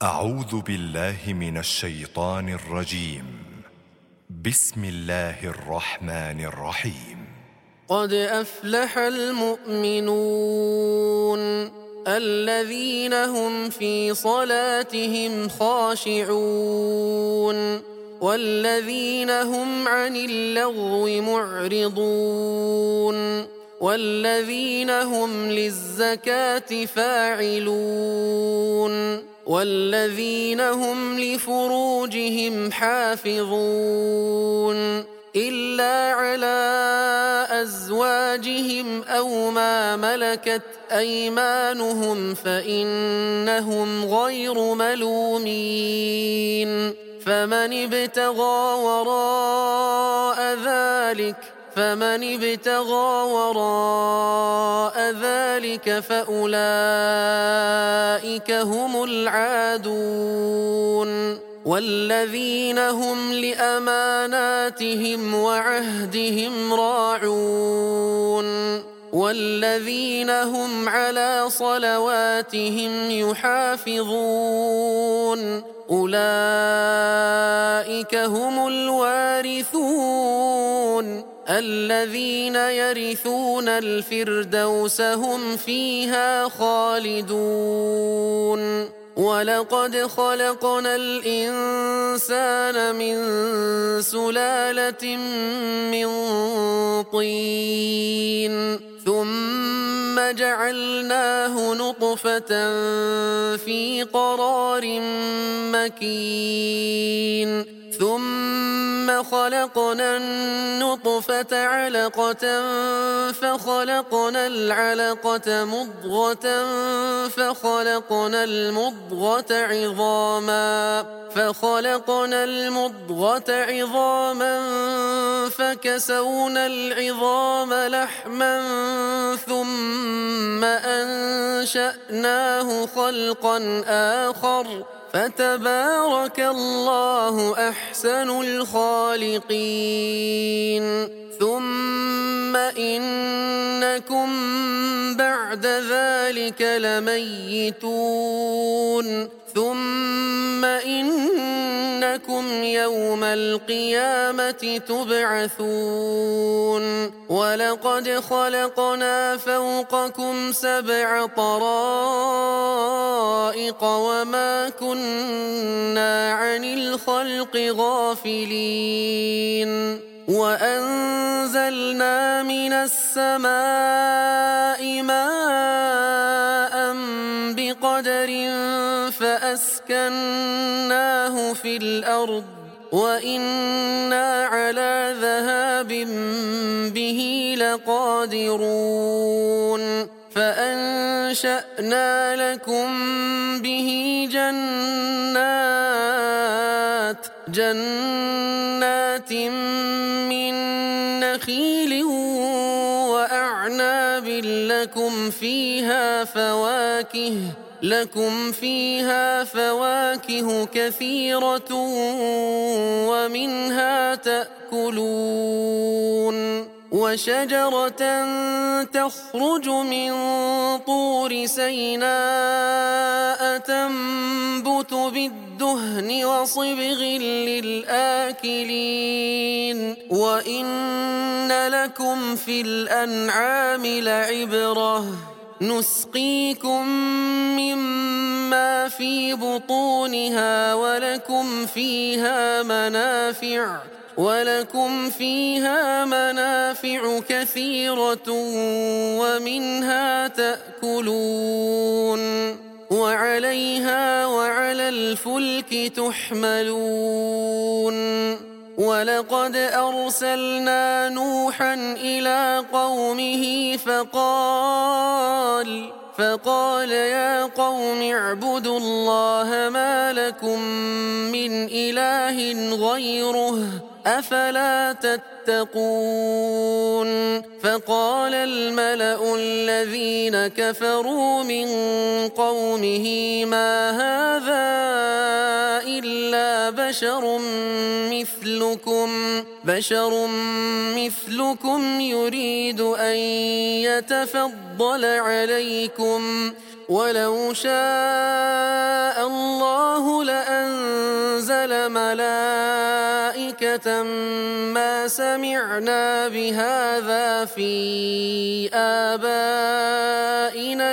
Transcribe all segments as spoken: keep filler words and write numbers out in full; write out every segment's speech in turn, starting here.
أعوذ بالله من الشيطان الرجيم. بسم الله الرحمن الرحيم. قد أفلح المؤمنون الذين هم في صلاتهم خاشعون والذين هم عن اللغو معرضون والذين هم للزكاة فاعلون والذين هم لفروجهم حافظون إلا على أزواجهم أو ما ملكت أيمانهم فإنهم غير ملومين فمن ابتغى وراء ذلك فمن ابتغى وراء ذلك فأولئك هم العادون والذين هم لأماناتهم وعهدهم راعون والذين هم على صلواتهم يحافظون أولئك هم الوارثون الذين يرثون الفردوس هم فيها خالدون ولقد خلقنا الإنسان من سلالة من طين ثم جعلناه نطفة في قرار مكين ثم خلقنا النطفة علقة فخلقنا العلقة مضغة فخلقنا المضغة عظاما فخلقنا المضغة عظاما فكسونا العظام لحما ثم أنشأناه خلقا آخر فتبارك الله أحسن الخالقين ثم إنكم بعد ذلك لميتون ثم إنكم يوم القيامة تبعثون ولقد خلقنا فوقكم سبع طرائق وما كنا عن الخلق غافلين وأنزلنا من السماء ماء بقدر فأسكناه في الأرض وإنا على ذهاب به لقادرون فأنشأنا لكم به جنات جنات من نخيل وأعناب لكم فيها فواكه لكم فيها فواكه كثيرة ومنها تأكلون وشجرة تخرج من طور سيناء تنبت بالدهن وصبغ للآكلين وإن لكم في الأنعام لعبرة نسقيكم مما في بطونها ولكم فيها منافع ولكم فيها منافع كثيرة ومنها تأكلون وعليها وعلى الفلك تحملون ولقد أرسلنا نوحا إلى قومه فقال فقال يا قوم اعبدوا الله ما لكم من إله غيره أفلا تتقون فقال الملأ الذين كفروا من قومه ما هذا إلا بشر مثلكم بشر مثلكم يريد أن يتفضل عليكم ولو شاء الله أرسل ملائكة ما سمعنا بهذا في آبائنا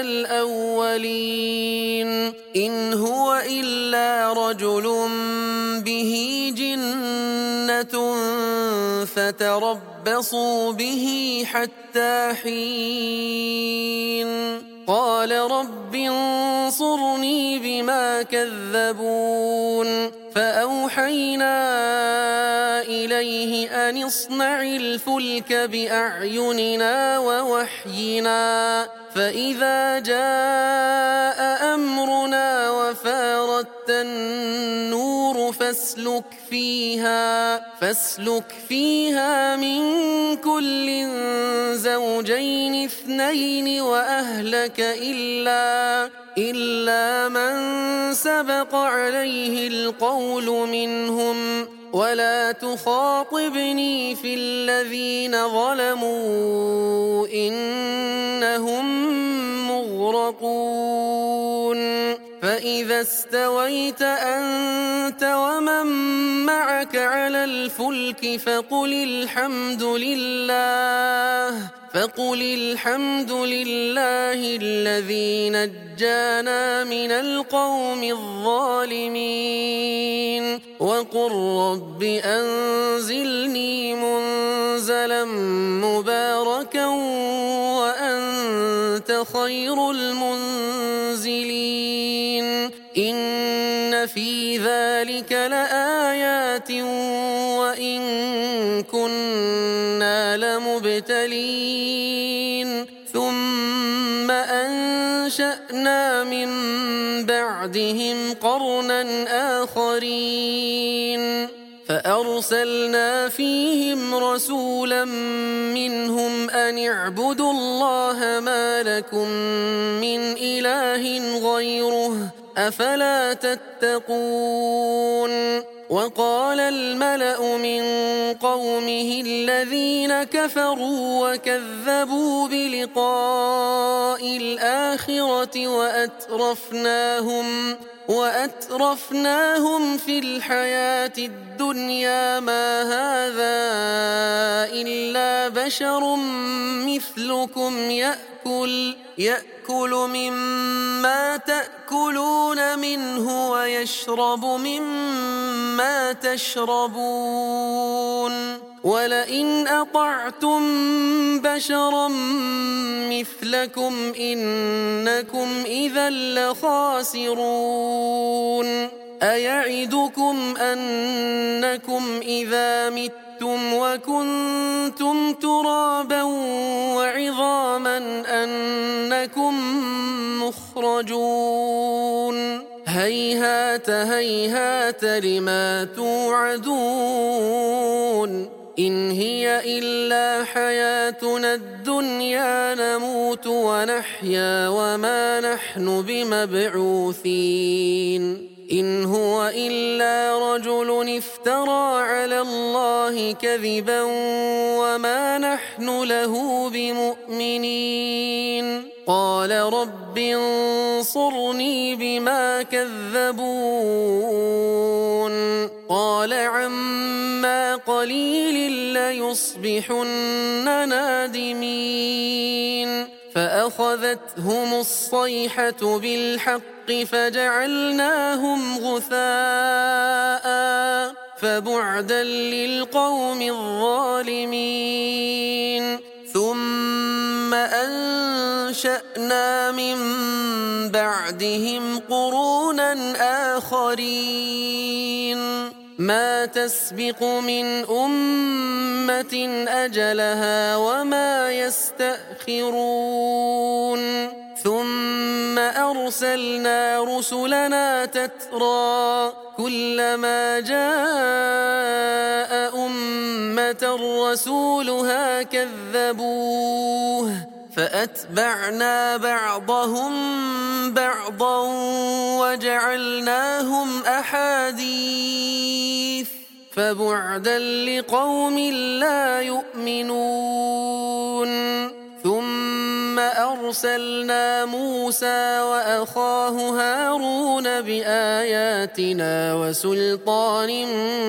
الأولين إن هو إلا رجل به جنة فتربصوا به حتى حين قال رب انصرني بما كذبون فأوحينا إليه أن اصنع الفلك بأعيننا ووحينا فإذا جاء أمرنا وفارت النور فاسلك فيها فاسلك فيها من كل زوجين اثنين وأهلك إلا إلا من سبق عليه القول منهم ولا تخاطبني في الذين ظلموا إنهم مغرقون فإذا استويت أنت ومن معك على الفلك فقل الحمد لله فقل الحمد لله الذي نجانا من القوم الظالمين وقل رب أنزلني منزلا مباركا وأنت خير المنزلين إن في ذلك لآيات وإن كنا لمبتلين ثم أنشأنا من بعدهم قرنا آخرين فأرسلنا فيهم رسولا منهم أن اعبدوا الله ما لكم من إله غيره أفلا تتقون وقال الملأ من قومه الذين كفروا وكذبوا بلقاء الآخرة وأترفناهم وأترفناهم في الحياة الدنيا ما هذا إلا بشر مثلكم يأكل يأكل مما تأكلون منه ويشرب مما تشربون ولئن أطعتم بشرا مثلكم إنكم إذا لخاسرون أيعدكم أنكم إذا متم وكنتم ترابا وعظاما أنكم مخرجون هيهات هيهات لما توعدون إن هي إلا حياتنا الدنيا نموت ونحيا وما نحن بمبعوثين إن هو إلا رجل افترى على الله كذبا وما نحن له بمؤمنين قال رب انصرني بما كذبون قال عما قليل ليصبحن نادمين فأخذتهم الصيحة بالحق فجعلناهم غثاء فبعدا للقوم الظالمين ثم أنشأنا من بعدهم قرونا آخرين ما تسبق من أمة أجلها وما يستأخرون ثم أرسلنا رسلنا تترى كلما جاء أمة رسولها كذبوه فأتبعنا بعضهم بعضا وجعلناهم أحاديث فبعدا لقوم لا يؤمنون ثم أرسلنا موسى وأخاه هارون بآياتنا وسلطان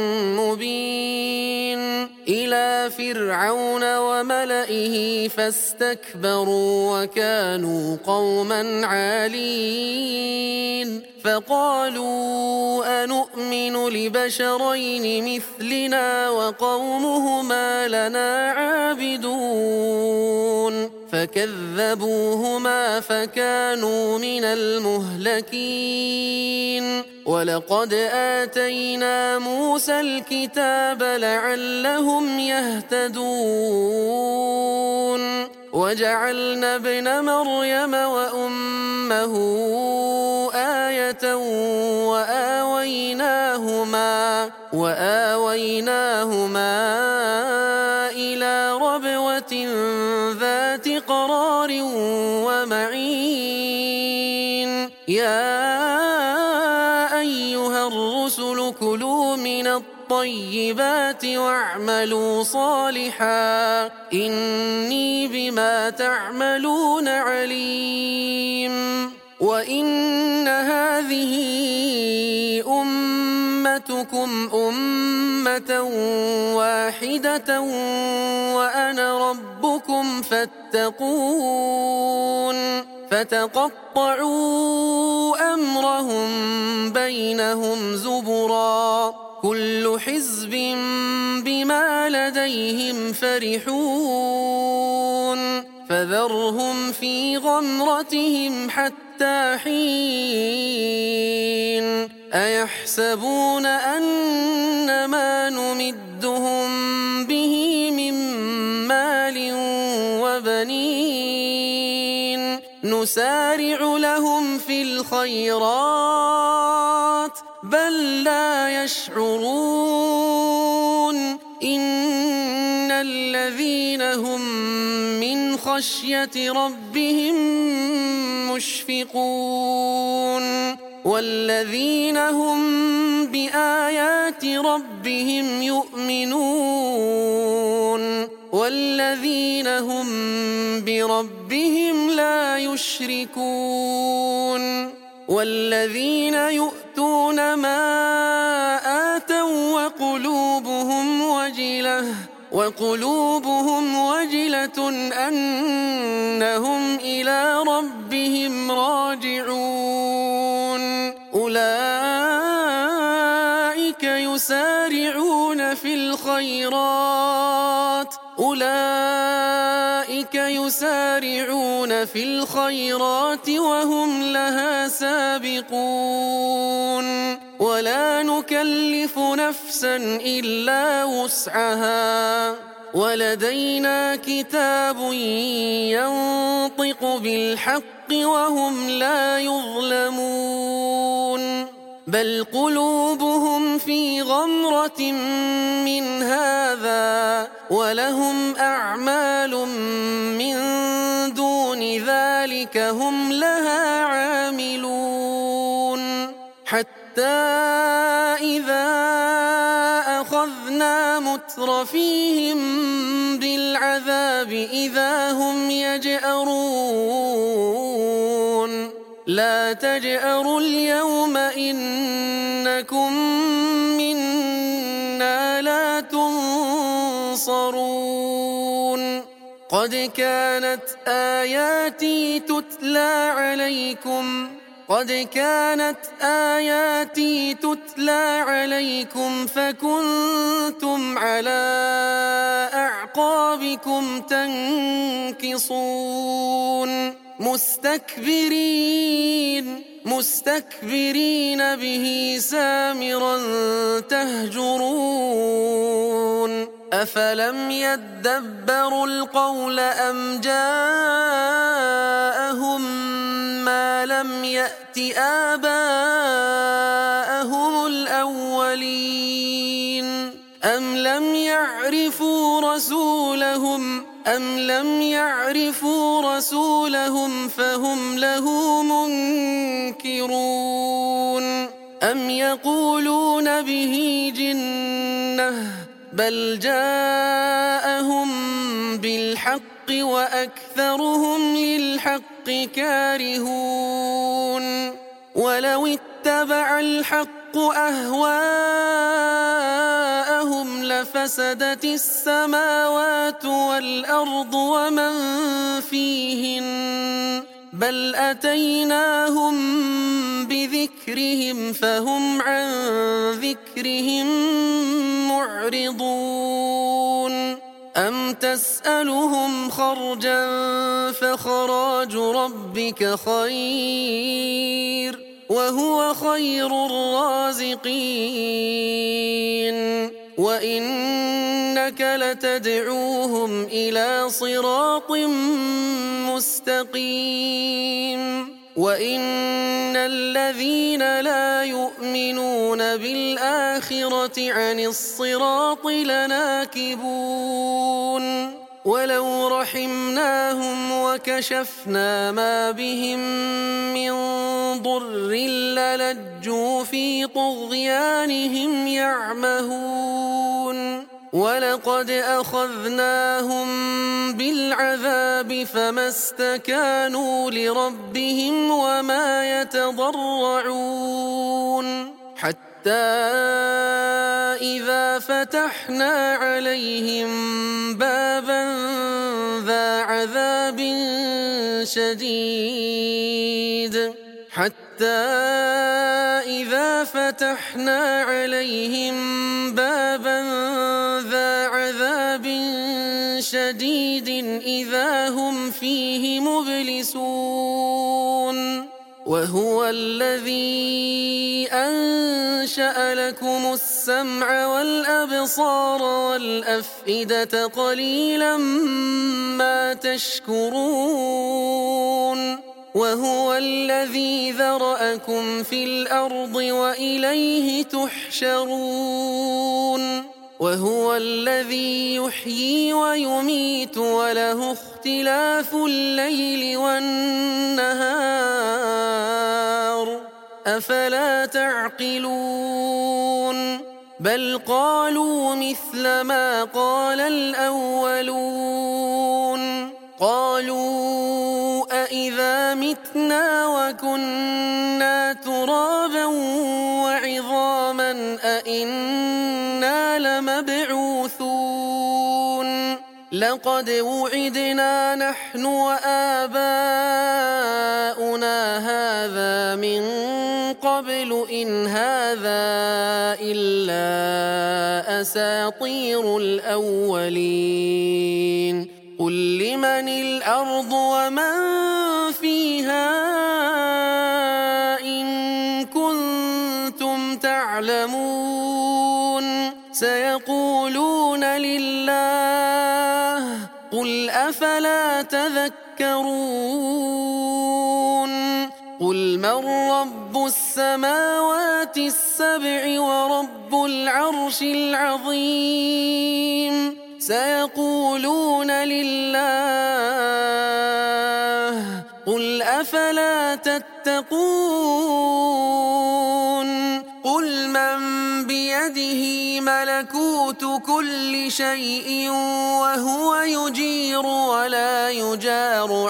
مبين إلى فرعون وملئه فاستكبروا وكانوا قوما عالين فقالوا أنؤمن لبشرين مثلنا وقومهما لنا عابدون فكذبوهما فكانوا من المهلكين ولقد آتينا موسى الكتاب لعلهم يهتدون وجعلنا ابن مريم وأمه آية وآويناهما وآويناهما إلى ربوة ذات قرار ومعين يا أيها الرسل كلوا من الطيبات واعملوا صالحا إني بما تعملون عليم وإن هذه أمتكم أمة واحدة وأنا ربكم فاتقون فتقطعوا أمرهم بينهم زبرا كل حزب بما لديهم فرحون فذرهم في غمرتهم حتى حين أيحسبون أن ما نمدهم به من مال وبنين نسارع لهم في الخيرات بل لا يشعرون إن الذين هم من خشية ربهم مشفقون والذين هم بآيات ربهم يؤمنون والذين هم بربهم لا يشركون والذين يؤتون ما آتوا وقلوبهم وجلة وقلوبهم وجلة أنهم إلى ربهم راجعون أولئك يسارعون في الخيرات أولئك يسارعون في الخيرات وهم لها سابقون ولا نكلف نفسا إلا وسعها ولدينا كتاب ينطق بالحق وهم لا يظلمون بل قلوبهم في غمرة من هذا ولهم أعمال من دون ذلك هم لها عاملون حتى إذا أخذنا مترفيهم بالعذاب إذا هم يجأرون لا تجأروا اليوم إنكم منا لا تنصرون قد كانت آياتي تتلى عليكم قد كانت آياتي تتلى عليكم فكنتم على أعقابكم تنكصون مستكبرين مستكبرين به سامرا تهجرون أفلم يدبروا القول أم جاءهم ما لم يأت آباءهم الأولين أم لم يعرفوا رسولهم أم لم يعرفوا رسولهم فهم له منكرون أم يقولون به جنة بل جاءهم بالحق وأكثرهم للحق كارهون ولو اتبع الحق أهواءهم لفسدت السماوات والأرض ومن فيهن بل أتيناهم بذكرهم فهم عن ذكرهم معرضون أم تسألهم خرجا فخراج ربك خير وهو خير الرازقين وإنك لتدعوهم إلى صراط مستقيم وإن الذين لا يؤمنون بالآخرة عن الصراط لناكبون ولو رحمناهم وكشفنا ما بهم من ضر للجوا في طغيانهم يعمهون ولقد أخذناهم بالعذاب فما استكانوا لربهم وما يتضرعون حتى إذا فتحنا عليهم بابا ذا عذاب شديد حتى إذا فتحنا عليهم بابا ذا عذاب شديد إذا هم فيه مبلسون وهو الذي أنشأ لكم السمع والأبصار والأفئدة قليلا ما تشكرون وهو الذي ذرأكم في الأرض وإليه تحشرون وهو الذي يحيي ويميت وله اختلاف الليل والنهار أفلا تعقلون بل قالوا مثل ما قال الأولون قالوا أإذا متنا وكنا ترابا وعظاما أإنا لمبعوثون لقد وعدنا نحن وآباؤنا هذا من قبل إن هذا إلا أساطير الأولين قل لمن الأرض ومن فيها إن كنتم تعلمون سيقولون لله قل أفلا تذكرون قل من رب السماوات السبع ورب العرش العظيم سيقولون لله قل أفلا تتقون قل من بيده ملكوت كل شيء وهو يجير ولا يجار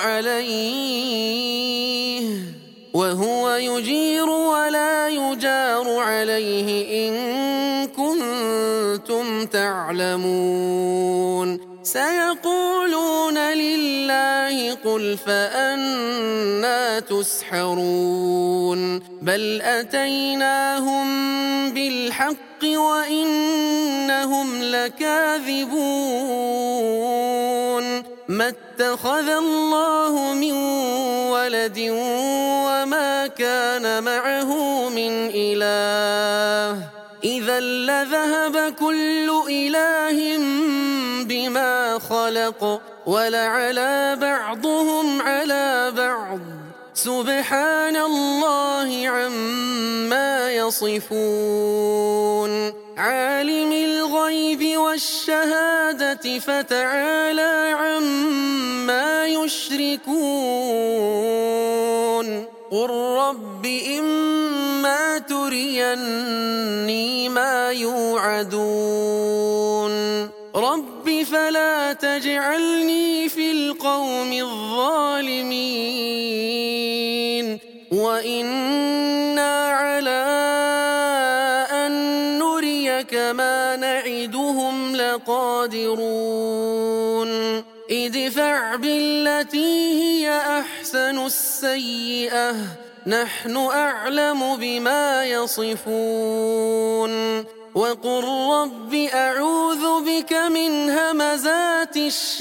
عليه وهو يجير ولا يجار عليه إن كنتم تعلمون سيقولون لله قل فأنا تسحرون بل أتيناهم بالحق وإنهم لكاذبون ما اتخذ الله من ولد وما كان معه من إله إذا لذهب كل إله بما خلق ولعلى بعضهم على بعض سبحان الله عما يصفون عالم الغيب والشهادة فتعالى عما يشركون قل رب إما تريني ما يوعدون رب فلا تجعلني في القوم الظالمين وإنا على أن نريك ما نعدهم لقادرون ادفع بالتي هي أحسن السيئة نحن أعلم بما يصفون وقل رب أعوذ بك من همزات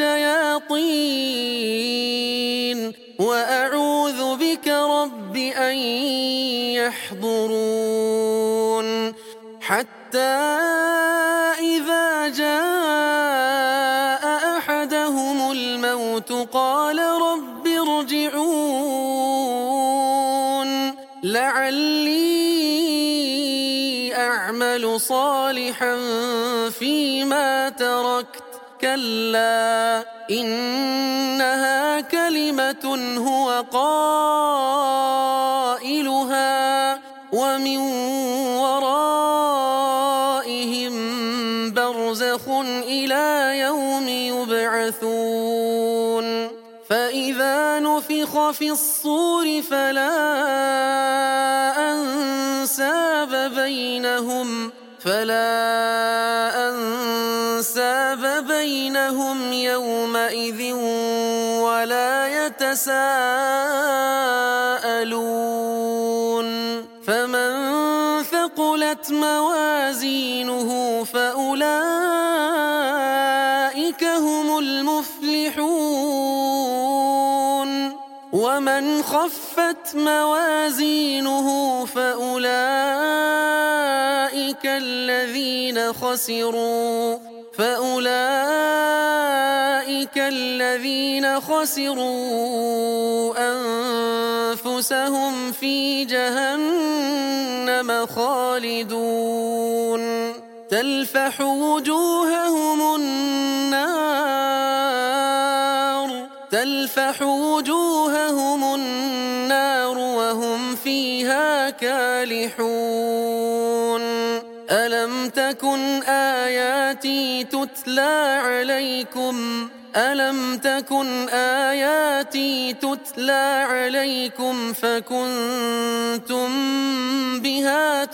الشياطين وأعوذ بك رب أن يحضرون حتى إذا جاء أحدهم الموت قال رب ارجعون لعلي أعمل صالحا فيما تركت كلا إنها كلمة هو قائلها ومن ورائهم برزخ إلى يوم يبعثون فإذا نفخ في الصور فلا أنساب بينهم فلا أنساب بينهم يومئذ ولا يتساءلون فمن ثقلت موازينه فأولئك هم المفلحون ومن خفت موازينه فأولئك الذين خسروا فأولئك الذين خسروا أنفسهم في جهنم خالدون تلفح وجوههم النار تلفح وجوههم النار وهم فيها كالحون ألم تكن آياتي تتلى عليكم ألم تكن آياتي تتلى عليكم فكنتم بها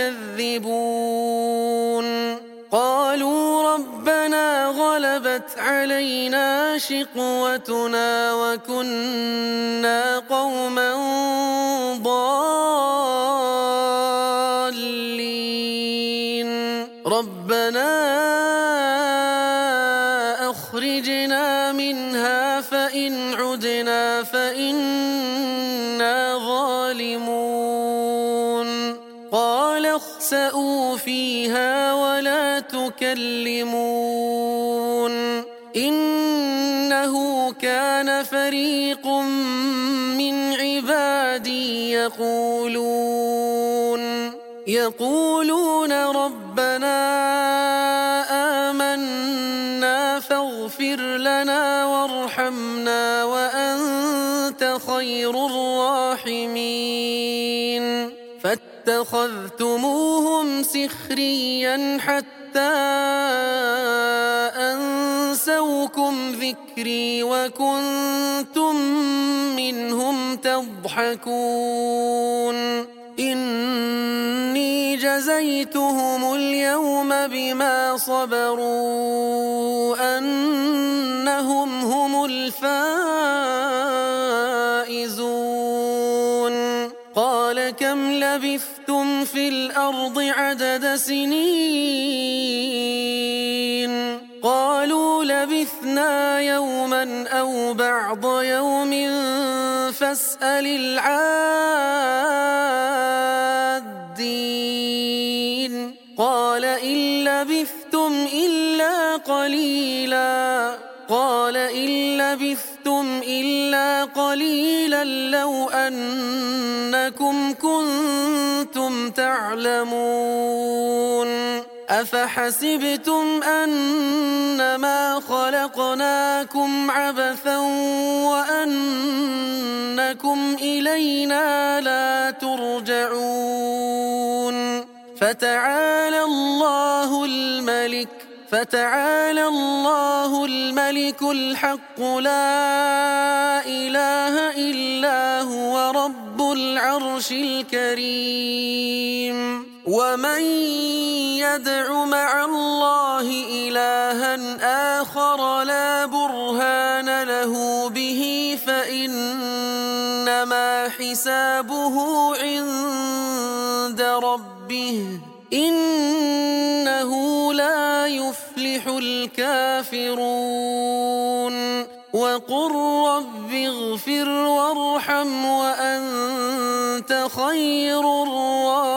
تكذبون قالوا ربنا غلبت علينا شقوتنا وكنا قوما ضالين ربنا أخرجنا منها فإن عدنا فإنا ظالمون قال اخسئوا فيها ولا تكلمون إنه كان فريق من عبادي يقولون يقولون ربنا آمنا فاغفر لنا وارحمنا وأنت خير الراحمين فاتخذتموهم سخريا حتى أنسوكم ذكري وكنتم منهم تضحكون إني جزيتهم اليوم بما صبروا أنهم هم الفائزون قال كم لبثتم في الأرض عدد سنين قالوا لبثنا يوما أو بعض يوم فاسأل العادين قال إن لبثتم إلا قليلا قال إن لبثتم إلا قليلا لو أنكم كنتم تعلمون أفحسبتم أنما خلقناكم عبثا وأنكم إلينا لا ترجعون فتعالى الله الملك فتعالى الله الملك الحق لا إله إلا هو رب العرش الكريم ومن يدع مع الله إلها آخر لا برهان له به فإنما حسابه عند ربه إنه لا يفلح الكافرون وقل رب اغفر وارحم وأنت خير الراحمين